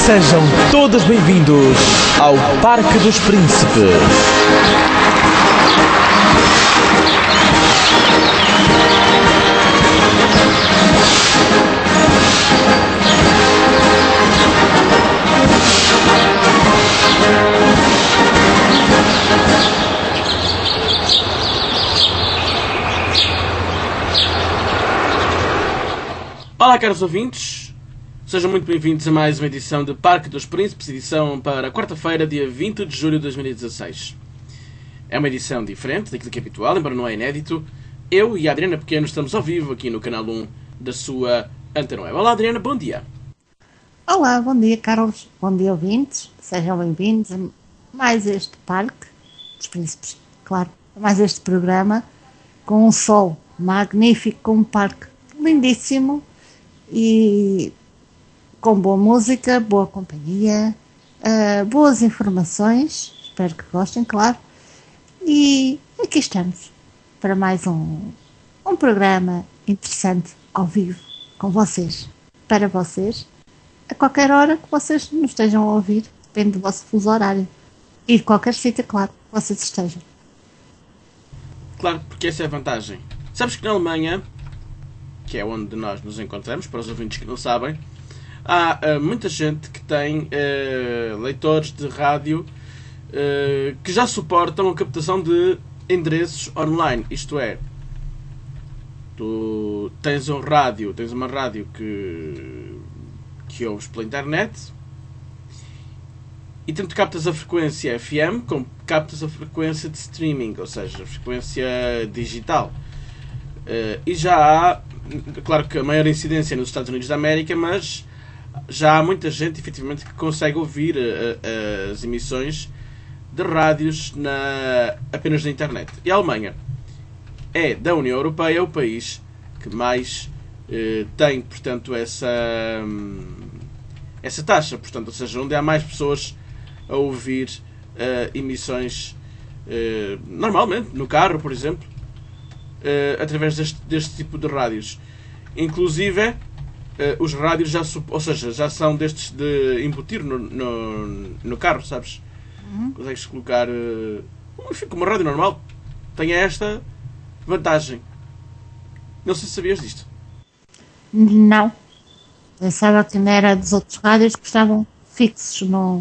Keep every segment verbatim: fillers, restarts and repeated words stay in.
Sejam todos bem-vindos ao Parque dos Príncipes. Olá, caros ouvintes, sejam muito bem-vindos a mais uma edição de Parque dos Príncipes, edição para quarta-feira, dia vinte de julho de dois mil e dezasseis. É uma edição diferente daquilo que é habitual, embora não é inédito. Eu e a Adriana Pequeno estamos ao vivo aqui no canal um da sua Antena Web. Olá, Adriana, bom dia. Olá, bom dia, Carlos. Bom dia, ouvintes. Sejam bem-vindos a mais este Parque dos Príncipes, claro, a mais este programa com um sol magnífico, com um parque lindíssimo e com boa música, boa companhia, uh, boas informações, espero que gostem, claro, e aqui estamos para mais um, um programa interessante ao vivo com vocês, para vocês, a qualquer hora que vocês nos estejam a ouvir, depende do vosso fuso horário e de qualquer sítio, claro, que vocês estejam. Claro, porque essa é a vantagem. Sabes que na Alemanha, que é onde nós nos encontramos, para os ouvintes que não sabem, há uh, muita gente que tem uh, leitores de rádio uh, que já suportam a captação de endereços online. Isto é, tu tens um rádio, tens uma rádio que, que ouves pela internet e tanto captas a frequência F M como captas a frequência de streaming, ou seja, a frequência digital. Uh, e já há, claro que a maior incidência é nos Estados Unidos da América, mas já há muita gente, efetivamente, que consegue ouvir uh, as emissões de rádios na, apenas na internet. E a Alemanha é, da União Europeia, o país que mais uh, tem, portanto, essa, um, essa taxa. Portanto, ou seja, onde há mais pessoas a ouvir uh, emissões uh, normalmente, no carro, por exemplo, Uh, através deste, deste tipo de rádios. Inclusive, uh, os rádios já, ou seja, já são destes de embutir no, no, no carro, sabes? Uhum. Consegues colocar uh, enfim, como uma rádio normal. Tem esta vantagem. Não sei se sabias disto. Não. Pensava que não era dos outros rádios que estavam fixos, não,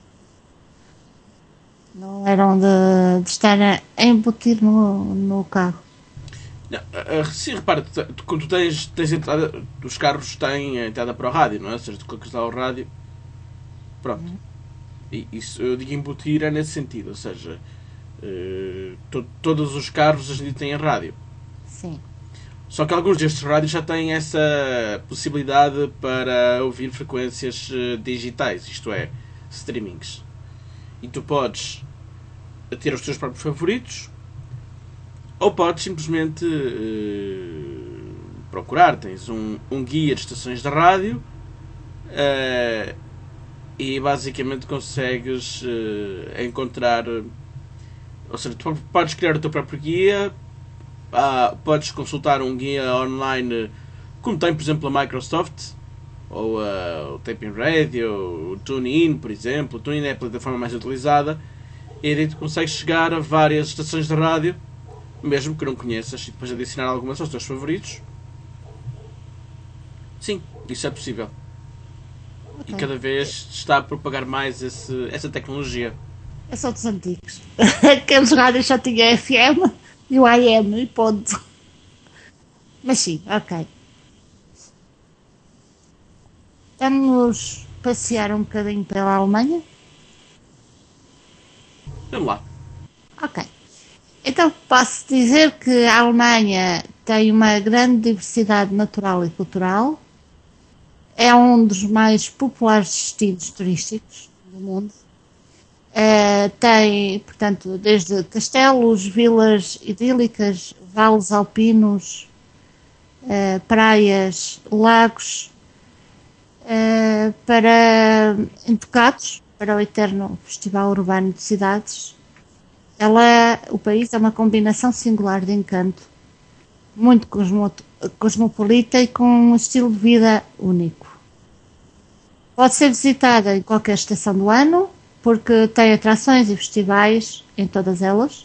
não eram de, de estar a embutir no, no carro. Não, sim, repara, tu, tu, quando tu tens, tens entrada, os carros têm a entrada para o rádio, não é? Ou seja, tu clicas lá o rádio, pronto. Uhum. E isso, eu digo embutir é nesse sentido, ou seja, uh, to, todos os carros hoje em dia têm rádio. Sim. Só que alguns destes rádios já têm essa possibilidade para ouvir frequências uh, digitais, isto é, streamings. E tu podes ter os teus próprios favoritos, ou podes simplesmente uh, procurar. Tens um, um guia de estações de rádio uh, e basicamente consegues uh, encontrar. Ou seja, tu podes criar o teu próprio guia, uh, podes consultar um guia online, como tem, por exemplo, a Microsoft, ou uh, o Taping Radio, o TuneIn, por exemplo. O TuneIn é a plataforma mais utilizada, e aí tu consegues chegar a várias estações de rádio, mesmo que não conheças, e depois adicionar algumas aos teus favoritos. Sim, isso é possível. Okay. E cada vez está a propagar mais esse, essa tecnologia. É só dos antigos. Aqueles rádios só tinham F M e o A M e ponto. Mas sim, ok. Vamos passear um bocadinho pela Alemanha? Vamos lá. Ok. Então posso dizer que a Alemanha tem uma grande diversidade natural e cultural, é um dos mais populares destinos turísticos do mundo, uh, tem, portanto, desde castelos, vilas idílicas, vales alpinos, uh, praias, lagos, uh, para intocados, para o eterno Festival Urbano de Cidades. Ela, o país é uma combinação singular de encanto, muito cosmo, cosmopolita e com um estilo de vida único. Pode ser visitada em qualquer estação do ano, porque tem atrações e festivais em todas elas.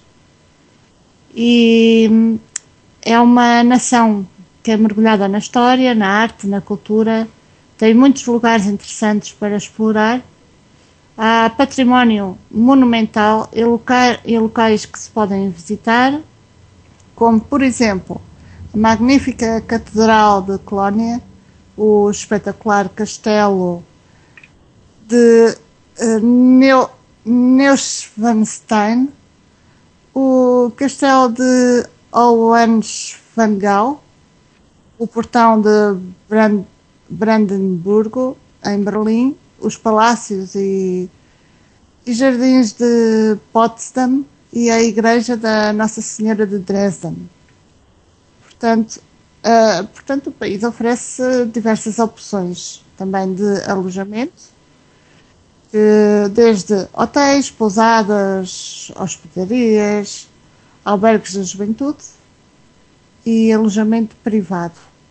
E hum, é uma nação que é mergulhada na história, na arte, na cultura. Tem muitos lugares interessantes para explorar. Há património monumental e, loca- e locais que se podem visitar, como, por exemplo, a magnífica Catedral de Colónia, o espetacular Castelo de uh, Neu- Neuschwanstein, o Castelo de Hohenschwangau, o Portão de Brand- Brandenburgo, em Berlim, os palácios e, e jardins de Potsdam e a Igreja da Nossa Senhora de Dresden. Portanto, uh, portanto, o país oferece diversas opções também de alojamento, que desde hotéis, pousadas, hospedarias, albergues da juventude e alojamento privado.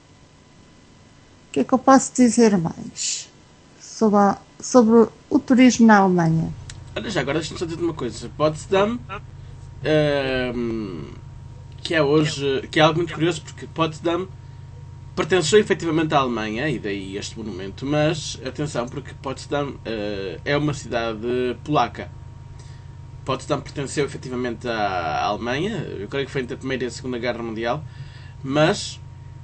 O que é que eu posso dizer mais sobre, a- sobre o turismo na Alemanha? Olha, já agora deixa-me só dizer uma coisa. Potsdam, ehm, que é hoje, que é algo muito curioso, porque Potsdam pertenceu efetivamente à Alemanha, e daí este monumento, mas atenção, porque Potsdam eh, é uma cidade polaca. Potsdam pertenceu efetivamente à Alemanha, eu creio que foi entre a Primeira e a Segunda Guerra Mundial, mas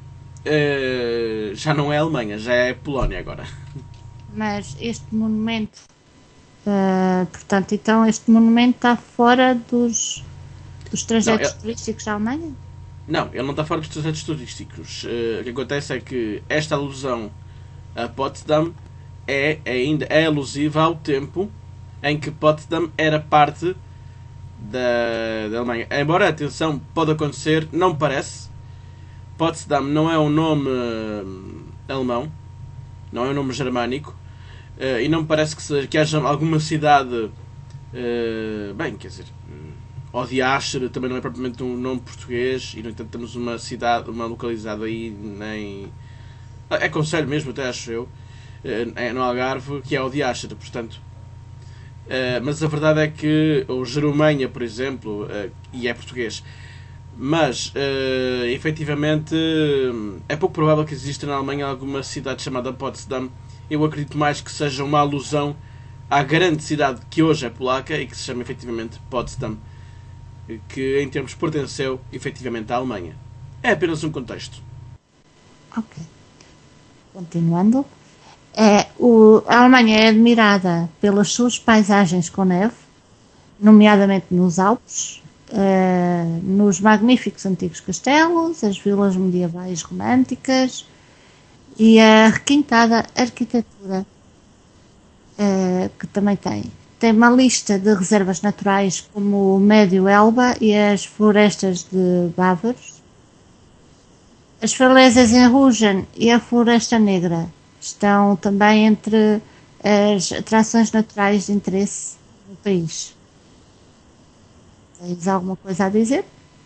eh, já não é Alemanha, já é Polónia agora. Mas este monumento, uh, portanto, então este monumento está fora dos, dos Não, trajetos é- turísticos da Alemanha? não, ele não está fora dos trajetos turísticos. Eh, o que acontece é que esta alusão a Potsdam é ainda é alusiva ao tempo em que Potsdam era parte da, da Alemanha. Embora, atenção, pode acontecer, não me parece. Potsdam não é um nome hum, alemão, não é um nome germânico, eh, e não me parece que, seja, que haja alguma cidade. eh, bem, quer dizer. Odiastre também não é propriamente um nome português, e no entanto temos uma cidade, uma localizada aí nem. É concelho mesmo, até acho eu, eh, é no Algarve, que é Odiastre, portanto. Eh, mas a verdade é que o Jerumanha, por exemplo, eh, e é português, mas uh, efetivamente é pouco provável que exista na Alemanha alguma cidade chamada Potsdam. Eu acredito mais que seja uma alusão à grande cidade que hoje é polaca e que se chama efetivamente Potsdam, que em termos pertenceu efetivamente à Alemanha. É apenas um contexto. Ok. Continuando. É, o, a Alemanha é admirada pelas suas paisagens com neve, nomeadamente nos Alpes, eh, nos magníficos antigos castelos, as vilas medievais românticas e a requintada arquitetura eh, que também tem. Tem uma lista de reservas naturais como o Médio Elba e as florestas de Bávaros. As falésias em Rugen e a Floresta Negra estão também entre as atrações naturais de interesse no país. Tens alguma coisa a dizer?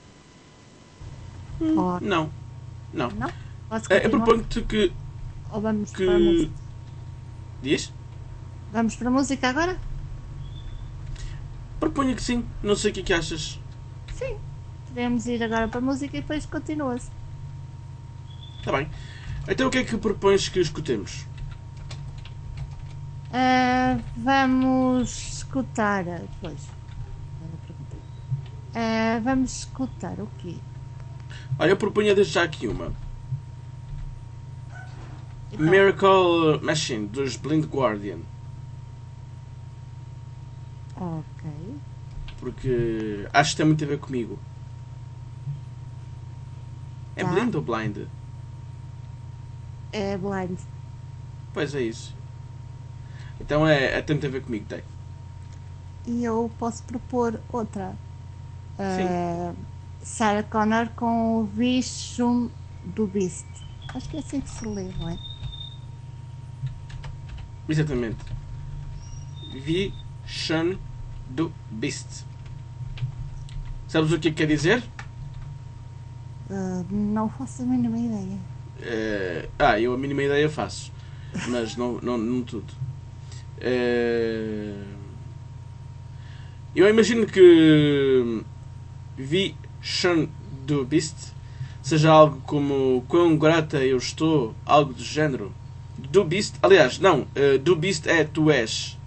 Ou Não, não. não? Posso Eh, Eu continuar? proponho-te que. Ou vamos para a que... música? Diz? Vamos para a música agora? Proponho que sim. Não sei o que é que achas. Sim. Podemos ir agora para a música e depois continua-se. Está bem. Então o que é que propões que escutemos? Ah, vamos escutar. Pois. Ah, vamos escutar o quê? Olha, eu proponho desde já aqui uma. Então, Miracle Machine, dos Blind Guardian. ok. Porque acho que tem muito a ver comigo. É Tá. blind ou blind? É blind. Pois é isso. Então é, é tem muito a ver comigo, tem. E eu posso propor outra. Sim. Ah, Sarah Connor com o Vishum do Beast. Acho que é assim que se lê, não é? Exatamente. Vision do Beast. Sabes o que é que quer dizer? Ah, não faço a mínima ideia. Eh, ah, eu a mínima ideia faço. mas não, não, não tudo. Uh, eu imagino que Vision do Beast seja algo como quão grata eu estou, algo do género. Do Beast, aliás, não, uh, do Beast é tu és.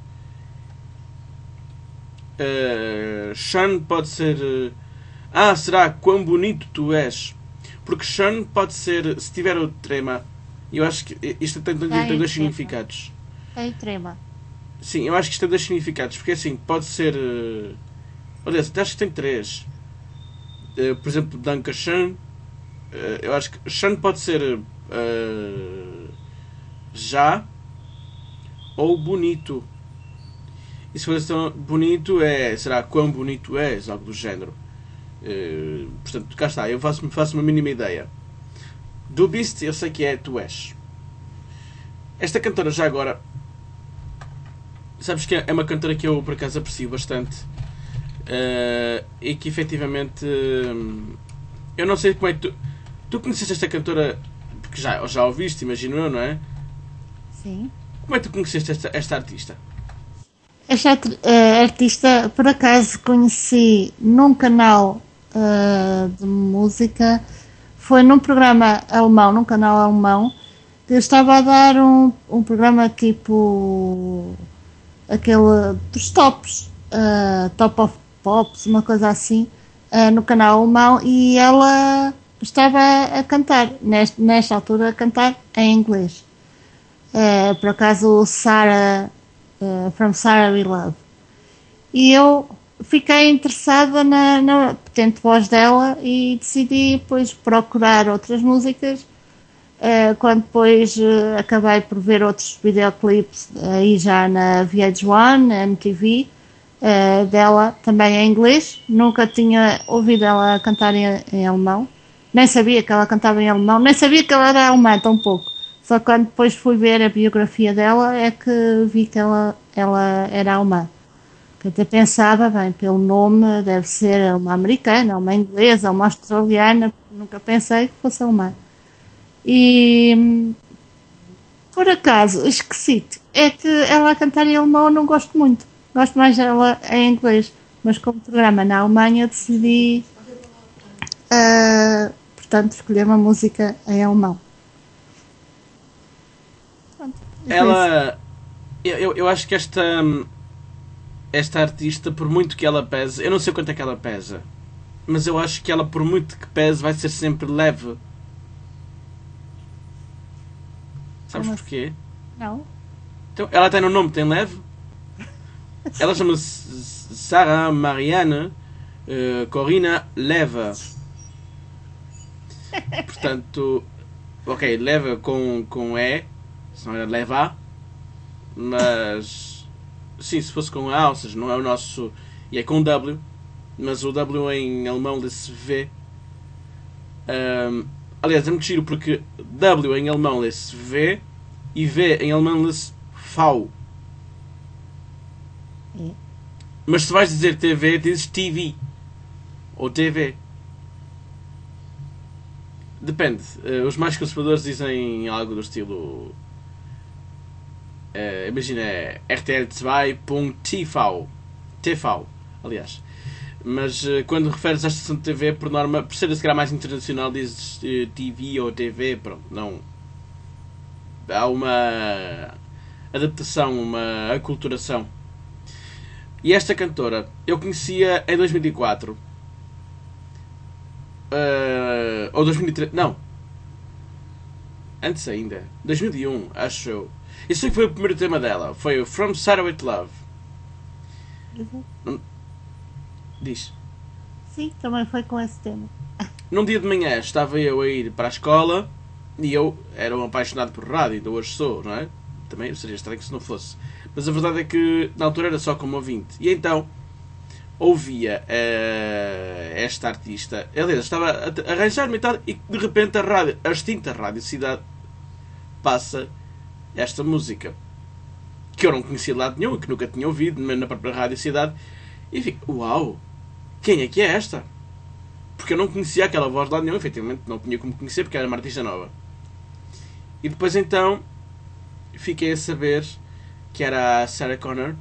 Uh, Sean pode ser. Uh, ah, será quão bonito tu és? Porque Sean pode ser, se tiver o trema, eu acho que isto tem, tem, tem dois significados. Tem trema. Sim, eu acho que isto tem dois significados, porque assim, pode ser. Uh, aliás, até acho que tem três. Uh, por exemplo, Danka Sean. Uh, eu acho que Sean pode ser uh, já ou bonito. E se for tão bonito, é, será quão bonito és, algo do género. Uh, portanto, cá está, eu faço, faço uma mínima ideia. Do Beast, eu sei que é tu és. Esta cantora, já agora, sabes que é uma cantora que eu por acaso aprecio bastante. Uh, e que efetivamente. Uh, eu não sei como é que tu. Tu conheceste esta cantora, porque já, já a ouviste, imagino eu, não é? Sim. Como é que tu conheceste esta, esta artista? Esta uh, artista, por acaso, conheci num canal uh, de música, foi num programa alemão, num canal alemão, que estava a dar um, um programa tipo aquele dos tops, uh, Top of Pops, uma coisa assim, uh, no canal alemão, e ela estava a cantar, nesta, nesta altura a cantar em inglês. Uh, por acaso, Sarah, uh, From Sarah We Love. E eu fiquei interessada na, na potente voz dela e decidi depois procurar outras músicas. Uh, quando depois uh, acabei por ver outros videoclipes aí já na V H um, na M T V, uh, dela também em inglês. Nunca tinha ouvido ela cantar em, em alemão. Nem sabia que ela cantava em alemão, nem sabia que ela era alemã, tão pouco. Só quando depois fui ver a biografia dela é que vi que ela, ela era alemã. Que até pensava, bem, pelo nome deve ser uma americana, uma inglesa, uma australiana, nunca pensei que fosse alemã. E por acaso, esqueci-te, é que ela a cantar em alemão eu não gosto muito. Gosto mais dela em inglês, mas como programa na Alemanha decidi, uh, portanto, escolher uma música em alemão. Pronto, ela, eu, eu acho que esta esta artista, por muito que ela pese, eu não sei quanto é que ela pesa, mas eu acho que ela, por muito que pese, vai ser sempre leve. Sabes Como porquê? Não. Então, ela tem no nome, tem leve. Ela chama-se Sarah Marianne uh, Corina Leva. Portanto, ok, leva com, com E, senão era leva, mas sim, se fosse com A, ou seja, não é o nosso, e é com W, mas o W em alemão lê-se V. Um, aliás, é muito giro porque W em alemão lê-se V e V em alemão lê-se V. É. Mas se vais dizer T V, dizes T V ou T V. Depende. Uh, os mais conservadores dizem algo do estilo. Uh, imagina, R T L dois ponto T V. T V, aliás. Mas uh, quando referes à estação de T V, por norma, por ser se calhar mais internacional, dizes uh, T V ou T V. Pronto, não. Há uma adaptação, uma aculturação. E esta cantora eu conhecia em dois mil e quatro. Uh, ou dois mil e três. Não. Antes ainda. dois mil e um, acho eu. Isso foi, foi o primeiro tema dela. Foi o From Sarah With Love. Uhum. Diz. Sim, também foi com esse tema. Num dia de manhã estava eu a ir para a escola e eu era um apaixonado por rádio, ainda hoje sou, não é? Também seria estranho se não fosse. Mas a verdade é que na altura era só como ouvinte. E então ouvia uh, esta artista. Aliás, estava a arranjar-me e tal, e de repente a rádio, a extinta Rádio Cidade passa esta música que eu não conhecia de lado nenhum, que nunca tinha ouvido, mas na própria Rádio Cidade. E fico, uau, quem é que é esta? Porque eu não conhecia aquela voz de lado nenhum, efetivamente não tinha como conhecer porque era uma artista nova. E depois então fiquei a saber que era a Sarah Connor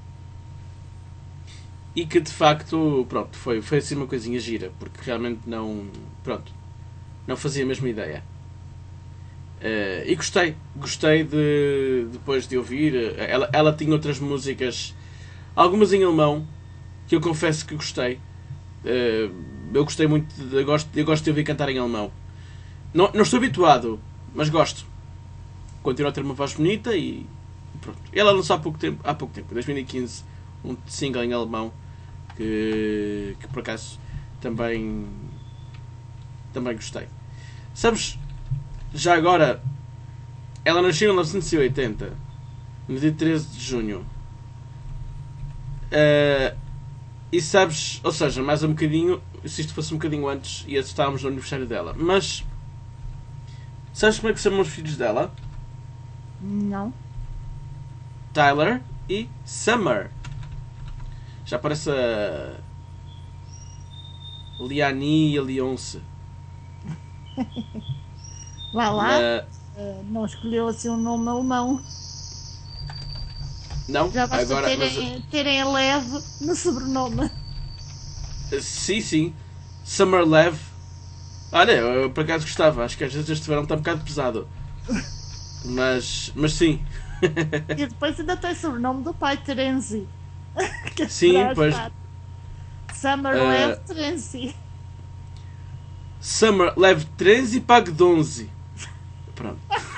e que de facto, pronto, foi, foi assim uma coisinha gira, porque realmente não, pronto, não fazia a mesma ideia. Uh, e gostei, gostei de, depois de ouvir. Ela, ela tinha outras músicas, algumas em alemão, que eu confesso que gostei. Uh, eu gostei muito, de, eu, gosto, eu gosto de ouvir cantar em alemão. Não, não estou habituado, mas gosto. Continua a ter uma voz bonita e pronto. Ela lançou há pouco tempo, há pouco tempo, em dois mil e quinze, um single em alemão que, que por acaso também, também gostei. Sabes, já agora, ela nasceu em mil novecentos e oitenta, no dia treze de junho. Uh, e sabes, ou seja, mais um bocadinho, se isto fosse um bocadinho antes, ia estávamos no aniversário dela. Mas, sabes como é que se chamam os filhos dela? Não. Tyler e Summer. Já parece a Liani e a Leonce. Vá lá. Na... Uh, não escolheu assim um nome alemão. Não, já basta agora, terem, mas... terem leve no sobrenome. Sim, sim. Summer Leve. Olha, eu por acaso gostava. Acho que às vezes este verão está um bocado pesado. Mas, mas sim. E depois ainda tem o sobrenome do pai, Terenzi. Sim, pois. Summer uh, Leve Terenzi. Summer Leve treze e pague onze. Pronto.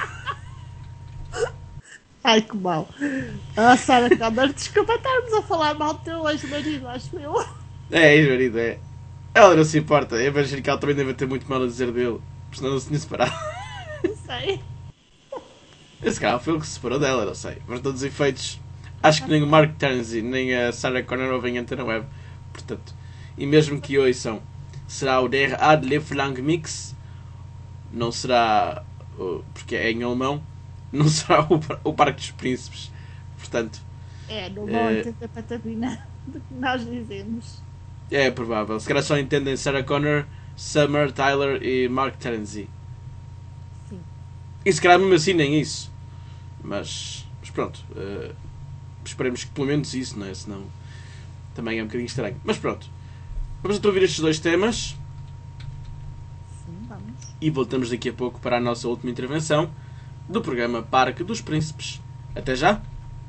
Ai, que mal. Ah, Sarah Connor, desculpa estarmos a falar mal do teu ex-marido, acho eu. É, ex-marido, é. Ela não se importa. Eu imagino que ela também deve ter muito mal a dizer dele. Porque senão não se tinha separado. Não sei. Esse cara foi o que se separou dela, não sei. Mas todos os efeitos, acho que nem o Mark Ternsey nem a Sarah Connor ouvem Antena Web. Portanto, e mesmo que ouçam, será o Der Adlerflang Mix, não será, porque é em alemão, não será o, o Parque dos Príncipes. Portanto, é, não vão é, entender patabina do que nós dizemos. É provável. Se calhar só entendem Sarah Connor, Summer, Tyler e Mark Ternsey. Sim. E se calhar mesmo assim nem isso. Mas, mas pronto. Uh, esperemos que pelo menos isso, não é? Senão também é um bocadinho estranho. Mas pronto. Vamos então ouvir estes dois temas. Sim, vamos. E voltamos daqui a pouco para a nossa última intervenção do programa Parque dos Príncipes. Até já!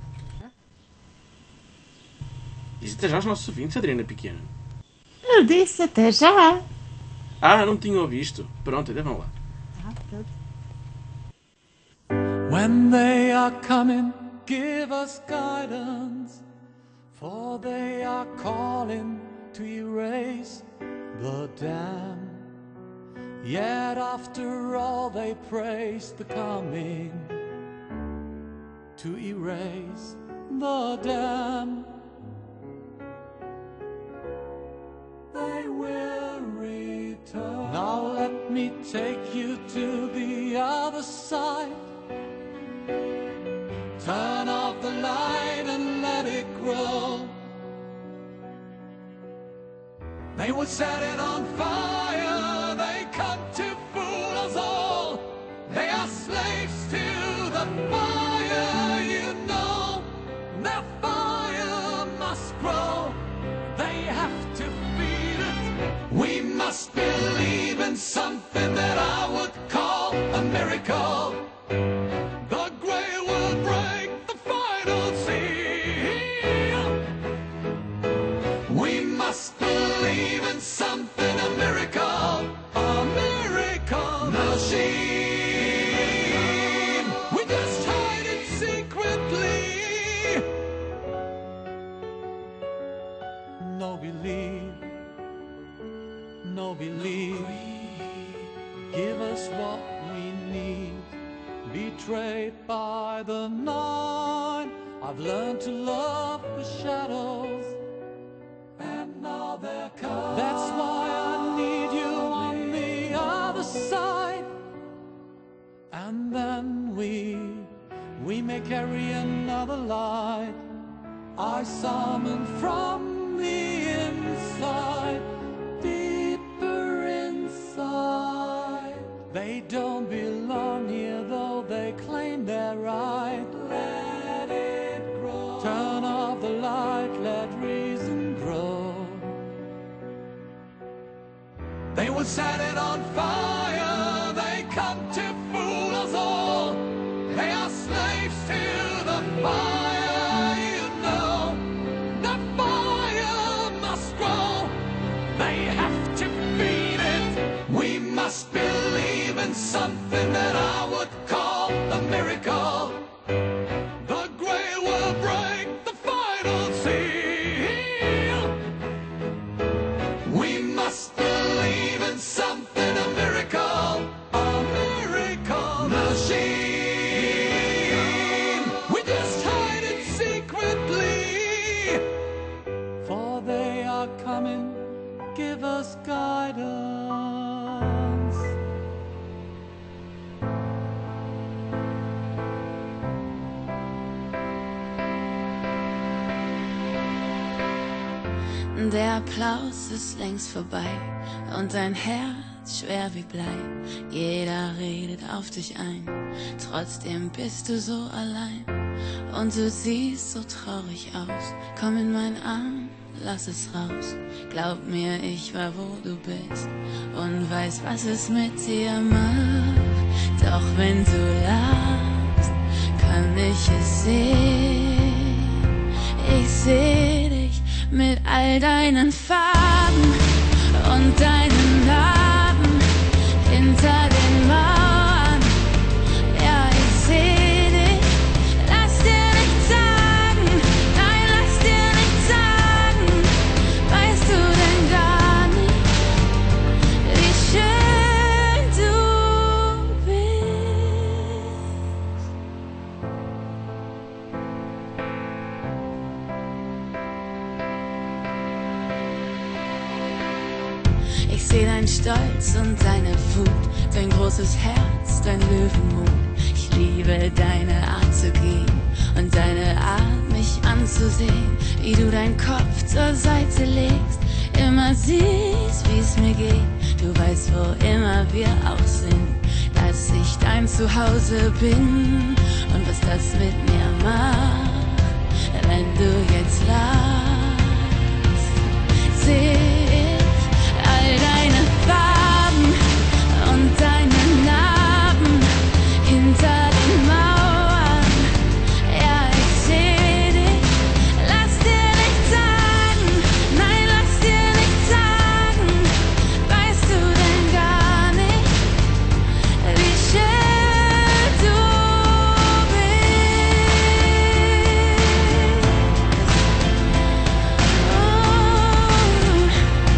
Diz até já aos nossos ouvintes, Adriana Pequena. Eu disse até já. Ah, não tinha ouvido. Pronto, então vamos lá. Ah, pronto. When they are coming, give us guidance, for they are calling to erase the dam. Yet after all they praise the coming to erase the dam. They will return. Now let me take you to the other side. Turn off the light and let it grow. They would set it on fire. They come to fool us all. They are slaves to the fire, you know. Their fire must grow. They have to feed it. We must believe in something that I would call a miracle. The grey will break the final seal. We must believe in something, a miracle, a miracle machine. We just hide it secretly. No believe, no believe. Give us what we need. Betrayed by the night, I've learned to love the shadows, and now they're coming. That's why I need you on the other side. And then we, we may carry another light. I summon from the inside, deeper inside. They don't belong here, though they claim they're right. Let it grow. Turn off the light, let reason grow. They will set it on fire, they come to fool us all. They are slaves to the fire, you know. The fire must grow, they have to feed it. We must believe in something that I would call a miracle. The grail will break the final seal. We must believe in something, a miracle, a miracle machine. We just hide it secretly, for they are coming, give us guidance. Der Applaus ist längst vorbei und dein Herz schwer wie Blei. Jeder redet auf dich ein, trotzdem bist du so allein. Und du siehst so traurig aus, komm in meinen Arm, lass es raus. Glaub mir, ich war wo du bist und weiß, was es mit dir macht. Doch wenn du lachst, kann ich es sehen. Ich seh dich mit all deinen Farben und deinen Narben hinter den Mauern. Ja, ich seh dich, lass dir nichts sagen, nein, lass dir nichts sagen. Weißt du denn gar nicht, wie schön du bist? Ich seh deinen Stolz und deine Wut, dein großes Herz, dein Löwenmut. Ich liebe deine Art zu gehen und deine Art, mich anzusehen, wie du deinen Kopf zur Seite legst, immer siehst, wie's mir geht. Du weißt, wo immer wir auch sind, dass ich dein Zuhause bin und was das mit mir macht, wenn du jetzt lachst. Seh ich all deine Farben und deine Narben hinter den Mauern. Ja, ich seh dich, lass dir nichts sagen, nein, lass dir nichts sagen. Weißt du denn gar nicht, wie schön du bist? Oh,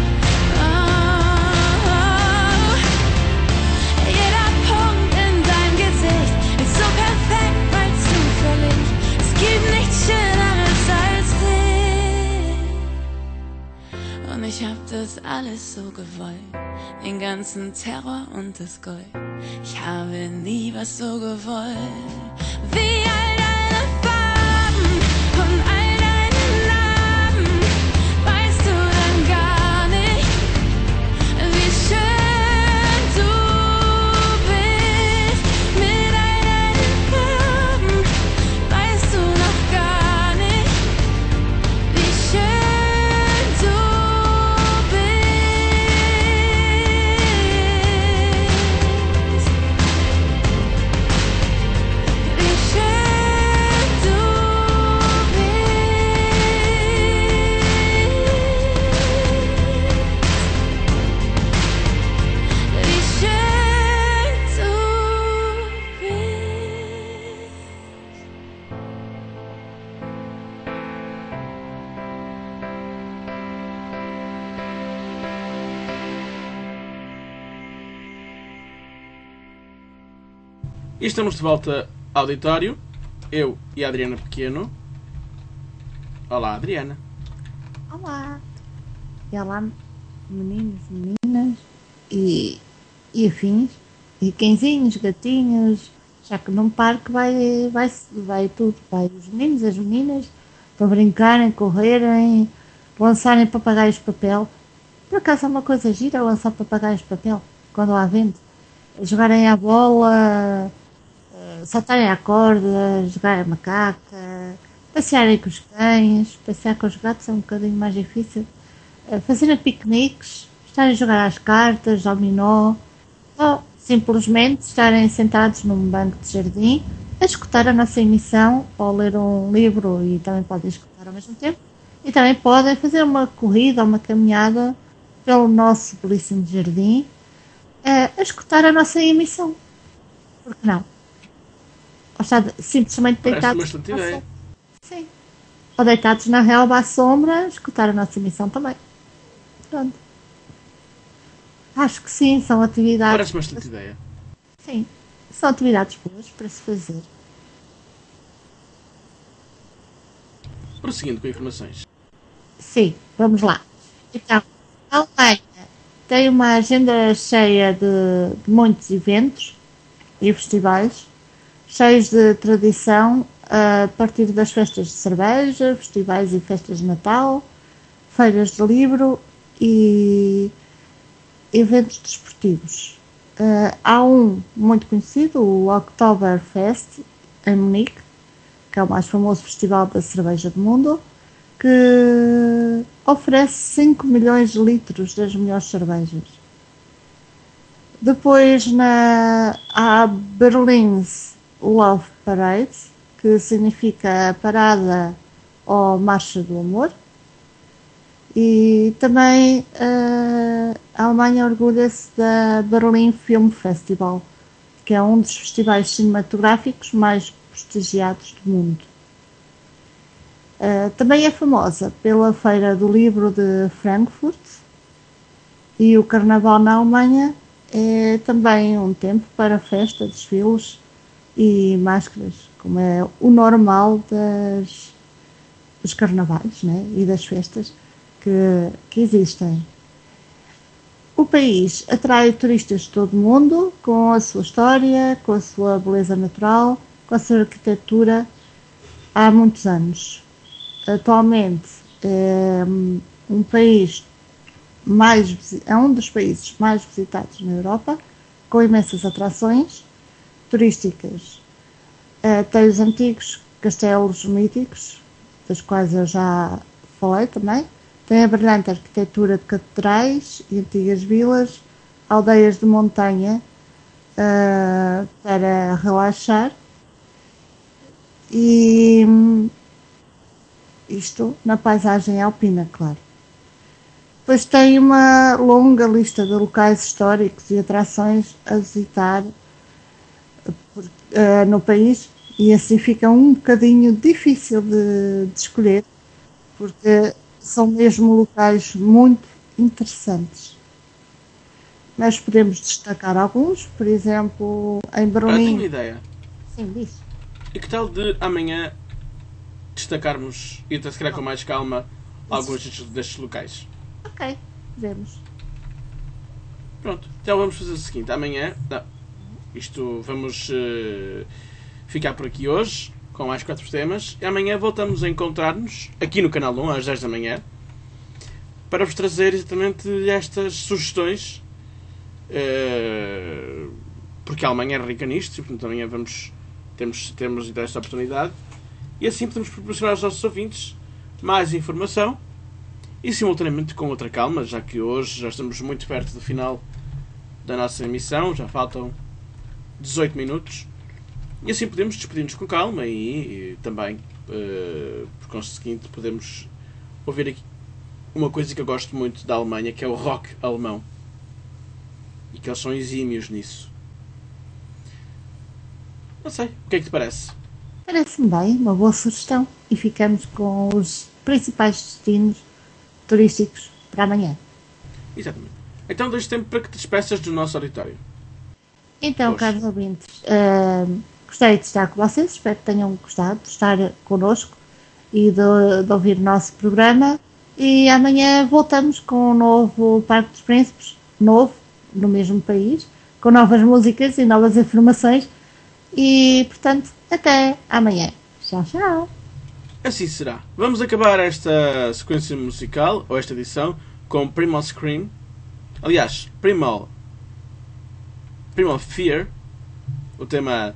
oh, jeder Punkt in deinem Gesicht ist so perfekt, weil zufällig. Es gibt nichts Schöneres als dich. Und ich hab das alles so gewollt, den ganzen Terror und das Gold. Ich habe nie was so gewollt, wie all deine Farben und all deine Narben. Weißt du dann gar nicht, wie schön du bist mit all deinen Farben? Weißt du noch gar nicht, wie schön du bist? Wie schön du bist. Wie schön du bist. E estamos de volta ao auditório, eu e a Adriana Pequeno. Olá, Adriana. Olá! E olá, meninos, meninas e, e afins, e cãezinhos, gatinhos, já que num parque vai, vai, vai tudo, vai os meninos, as meninas, para brincarem, correrem, lançarem papagaios de papel. Por acaso é uma coisa gira lançar papagaios de papel, quando há vento. jogarem à bola, eh, saltarem à corda, jogarem a macaca, passearem com os cães, passear com os gatos é um bocadinho mais difícil, eh, fazerem piqueniques, estarem a jogar às cartas, ao dominó, ou simplesmente estarem sentados num banco de jardim a escutar a nossa emissão ou ler um livro e também podem escutar ao mesmo tempo. E também podem fazer uma corrida ou uma caminhada pelo nosso belíssimo jardim eh, a escutar a nossa emissão. Por que não? Ou estar simplesmente Parece uma deitados. excelente ao ideia. sol. Sim. Ou deitados na relva à sombra, escutar a nossa emissão também. Pronto. Acho que sim, são atividades. Parece uma excelente ideia. Sim, são atividades boas para se fazer. Prosseguindo com informações. Sim, vamos lá. Então, a Alemanha tem uma agenda cheia de, de muitos eventos e festivais, cheios de tradição, a partir das festas de cerveja, festivais e festas de Natal, feiras de livro e eventos desportivos. Uh, há um muito conhecido, o Oktoberfest, em Munique, que é o mais famoso festival da cerveja do mundo, que oferece cinco milhões de litros das melhores cervejas. Depois na, há Berlin's Love Parade, que significa parada ou marcha do amor. E também uh, a Alemanha orgulha-se da Berlin Film Festival, que é um dos festivais cinematográficos mais prestigiados do mundo. Uh, também é famosa pela Feira do Livro de Frankfurt, e o Carnaval na Alemanha é também um tempo para festa, desfiles e máscaras, como é o normal das, dos carnavais, né? E das festas que, que existem. O país atrai turistas de todo o mundo com a sua história, com a sua beleza natural, com a sua arquitetura há muitos anos. Atualmente é um país mais, é um dos países mais visitados na Europa, com imensas atrações turísticas. Uh, tem os antigos castelos míticos, dos quais eu já falei também. Tem a brilhante arquitetura de catedrais e antigas vilas, aldeias de montanha uh, para relaxar. E isto na paisagem alpina, claro. Depois tem uma longa lista de locais históricos e atrações a visitar por, uh, no país, e assim fica um bocadinho difícil de, de escolher, porque são mesmo locais muito interessantes. Mas podemos destacar alguns, por exemplo, em Ah, tenho uma Berlim. ideia. Sim, diz. E que tal de amanhã destacarmos e até se calhar com mais calma alguns destes, destes locais? Ok, vemos. Pronto, então vamos fazer o seguinte, amanhã, não, isto vamos uh, ficar por aqui hoje, com mais quatro temas, e amanhã voltamos a encontrar-nos, aqui no Canal um, às dez da manhã, para vos trazer exatamente estas sugestões, uh, porque a Alemanha é rica nisto, e portanto amanhã vamos, temos, temos então esta oportunidade, e assim podemos proporcionar aos nossos ouvintes mais informação, e simultaneamente com outra calma, já que hoje já estamos muito perto do final da nossa emissão, já faltam dezoito minutos, e assim podemos despedir-nos com calma e, e também, uh, por conseguinte, podemos ouvir aqui uma coisa que eu gosto muito da Alemanha, que é o rock alemão, e que eles são exímios nisso. Não sei, o que é que te parece? Parece-me bem, uma boa sugestão. E ficamos com os principais destinos turísticos para amanhã. Exatamente. Então deixo tempo para que te despeças do nosso auditório. Então, Pois. caros ouvintes, uh, gostei de estar com vocês, espero que tenham gostado de estar connosco e de, de ouvir o nosso programa. E amanhã voltamos com um novo Parque dos Príncipes, novo, no mesmo país, com novas músicas e novas informações. E, portanto, até amanhã. Tchau, tchau. Assim será. Vamos acabar esta sequência musical, ou esta edição, com Primal Scream. Aliás, Primal Primal Fear, o tema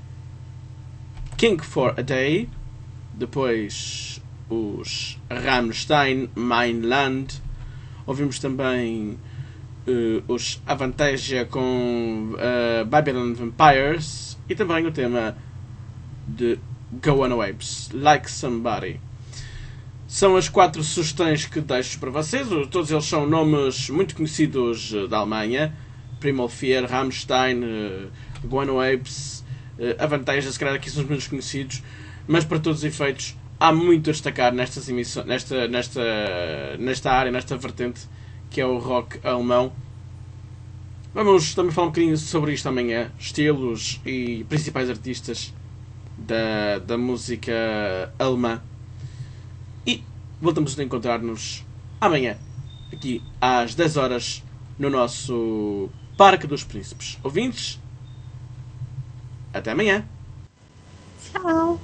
King for a Day, depois os Rammstein, Mein Land, ouvimos também uh, os Avantasia com uh, Babylon Vampires e também o tema de Go On Waves, Like Somebody. São as quatro sugestões que deixo para vocês. Todos eles são nomes muito conhecidos da Alemanha. Primal Fear, Rammstein, uh, Go On Waves, uh, Avantasia, se calhar aqui são os menos conhecidos, mas para todos os efeitos há muito a destacar nestas emissões, nesta, nesta, nesta área, nesta vertente que é o rock alemão. Vamos também falar um bocadinho sobre isto amanhã, estilos e principais artistas da, da música alemã. E voltamos a encontrar-nos amanhã, aqui às dez horas, no nosso Parque dos Príncipes. Ouvintes, até amanhã. Tchau.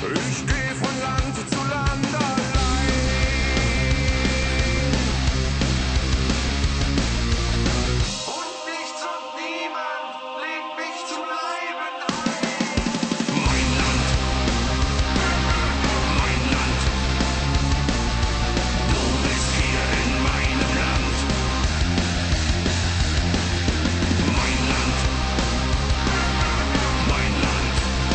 Ich geh von Land zu Land allein. Und nichts und niemand lädt mich zu bleiben ein. Mein Land, mein Land, du bist hier in meinem Land. Mein Land, mein Land,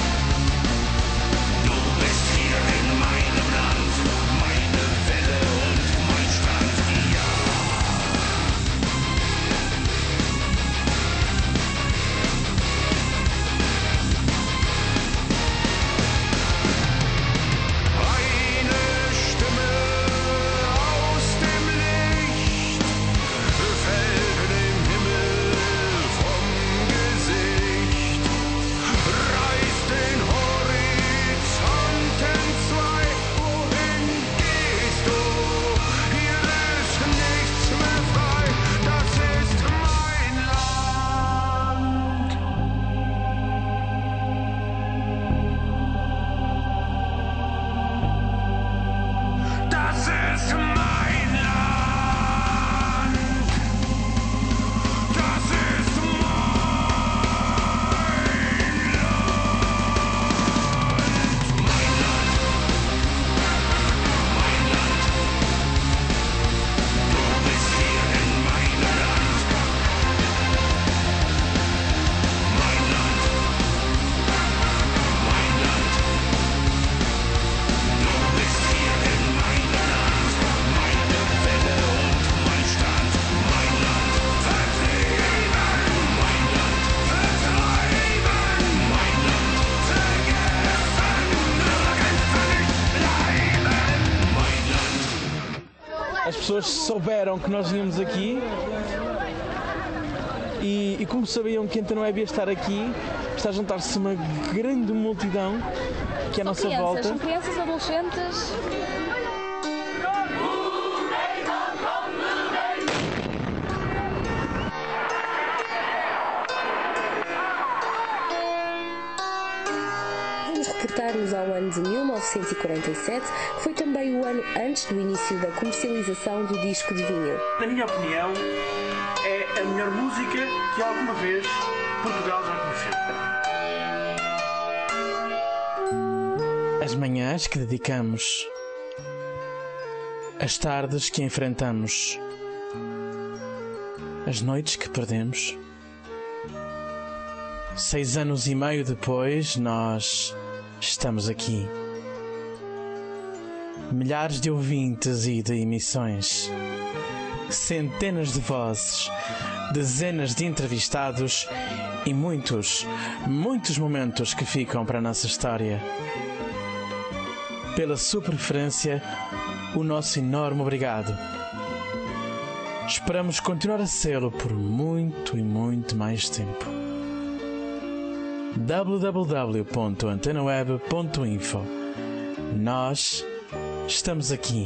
du bist hier in meinem Land. Meine Welle und mein Strand, ja. Eine Stimme aus dem Licht fällt dem Himmel vom Gesicht, reißt den Horizont entzwei. Wohin gehst du? Hier ist nichts mehr frei. Das ist mein Land. Das ist mein Land. Das ist mein Land. Mein Land. Mein Land. Du bist hier in meinem Land. Mein Land. Mein Land. Du bist hier in meinem Land. Meine Welle und mein Strand. Mein Land. Vertrieben. Mein Land. Vertreiben. Mein Land. Vergessen. Nirgends kann ich bleiben. Mein Land. As pessoas souberam que nós vínhamos aqui e, e como sabiam que então não ia estar aqui, está a juntar-se uma grande multidão que é a nossa Crianças, volta. são crianças, adolescentes. Vamos reportar-nos ao ano de mil novecentos e quarenta e sete, que foi também o ano antes do início da comercialização do disco de vinil. Na minha opinião, é a melhor música que alguma vez Portugal já conheceu. As manhãs que dedicamos, as tardes que enfrentamos, as noites que perdemos. Seis anos e meio depois, nós estamos aqui. Milhares de ouvintes e de emissões, centenas de vozes, dezenas de entrevistados e muitos, muitos momentos que ficam para a nossa história. Pela sua preferência, o nosso enorme obrigado. Esperamos continuar a sê-lo por muito e muito mais tempo. w w w ponto antena web ponto info. Nós estamos aqui.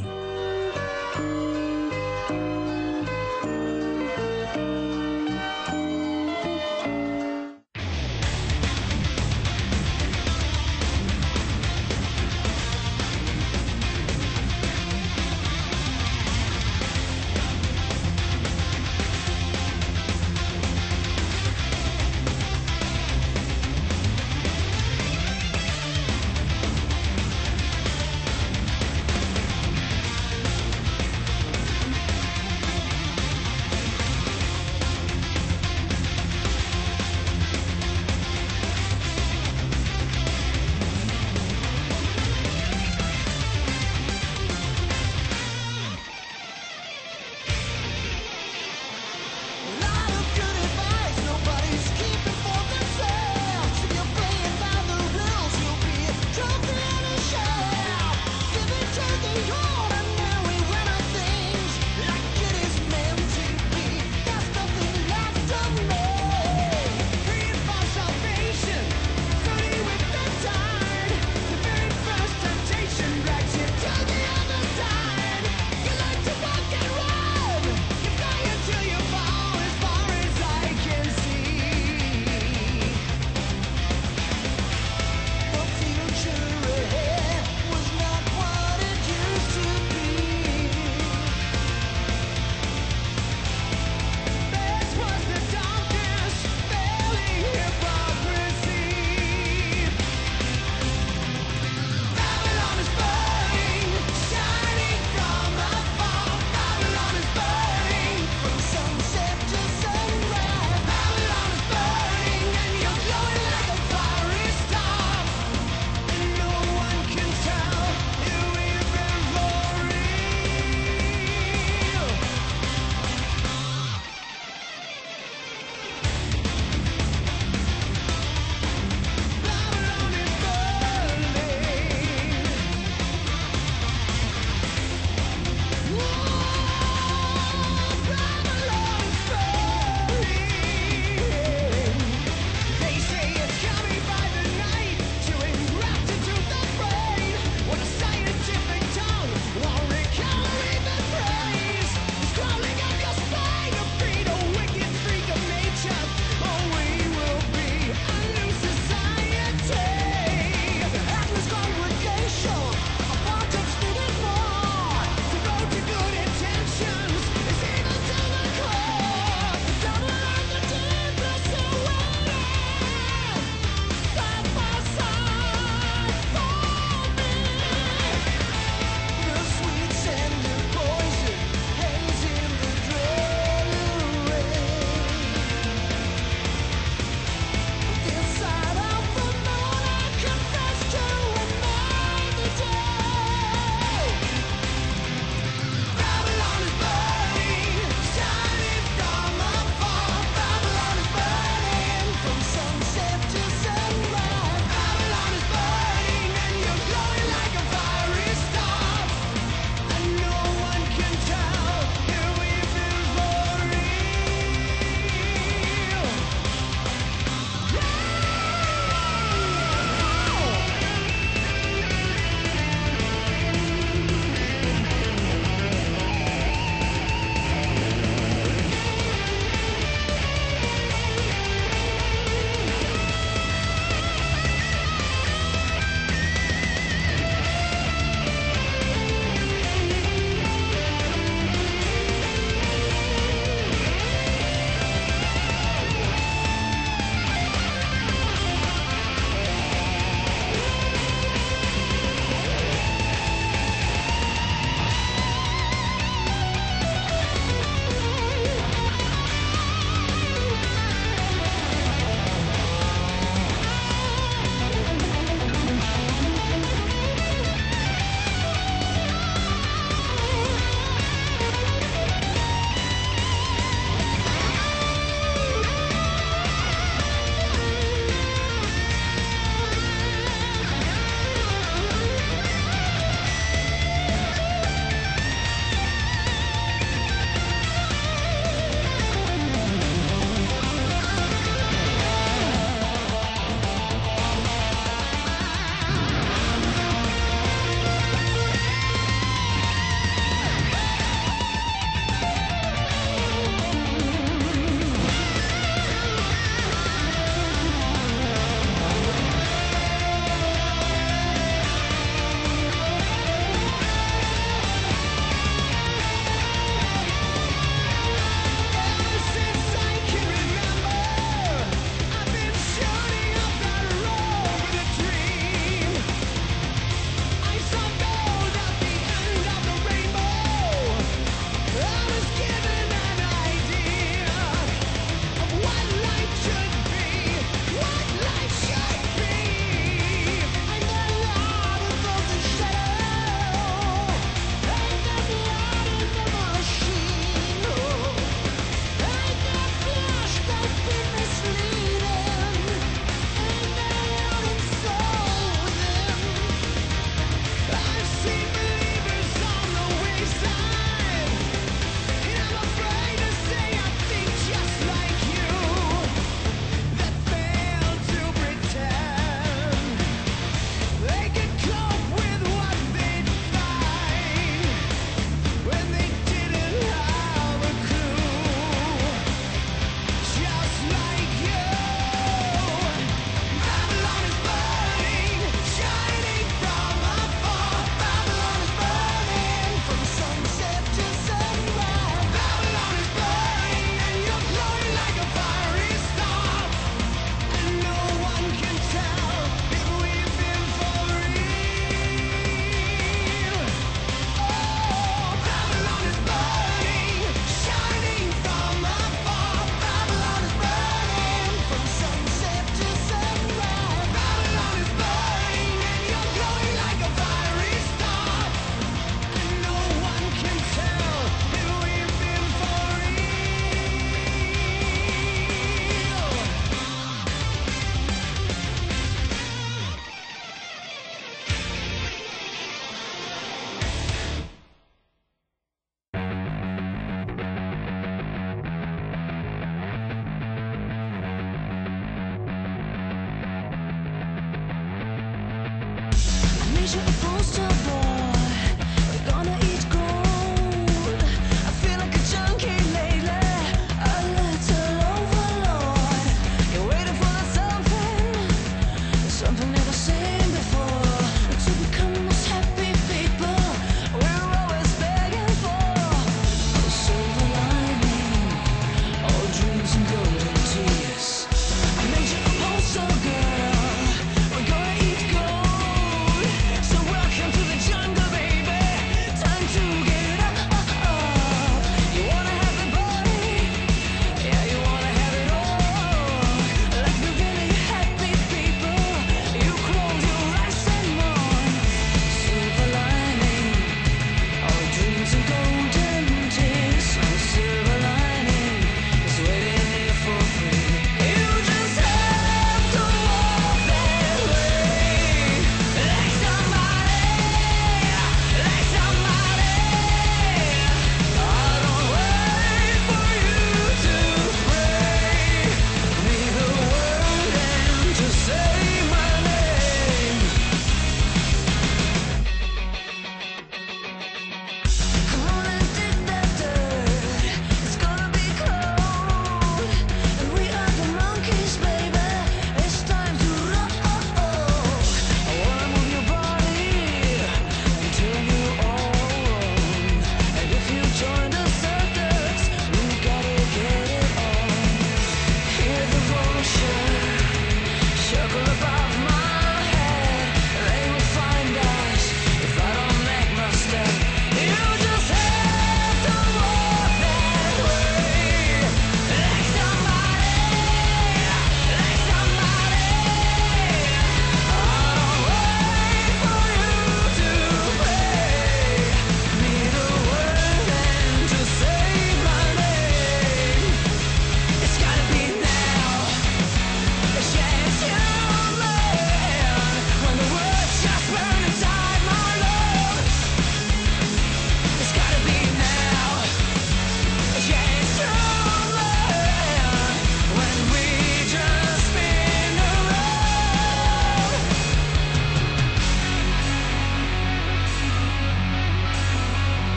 je pense te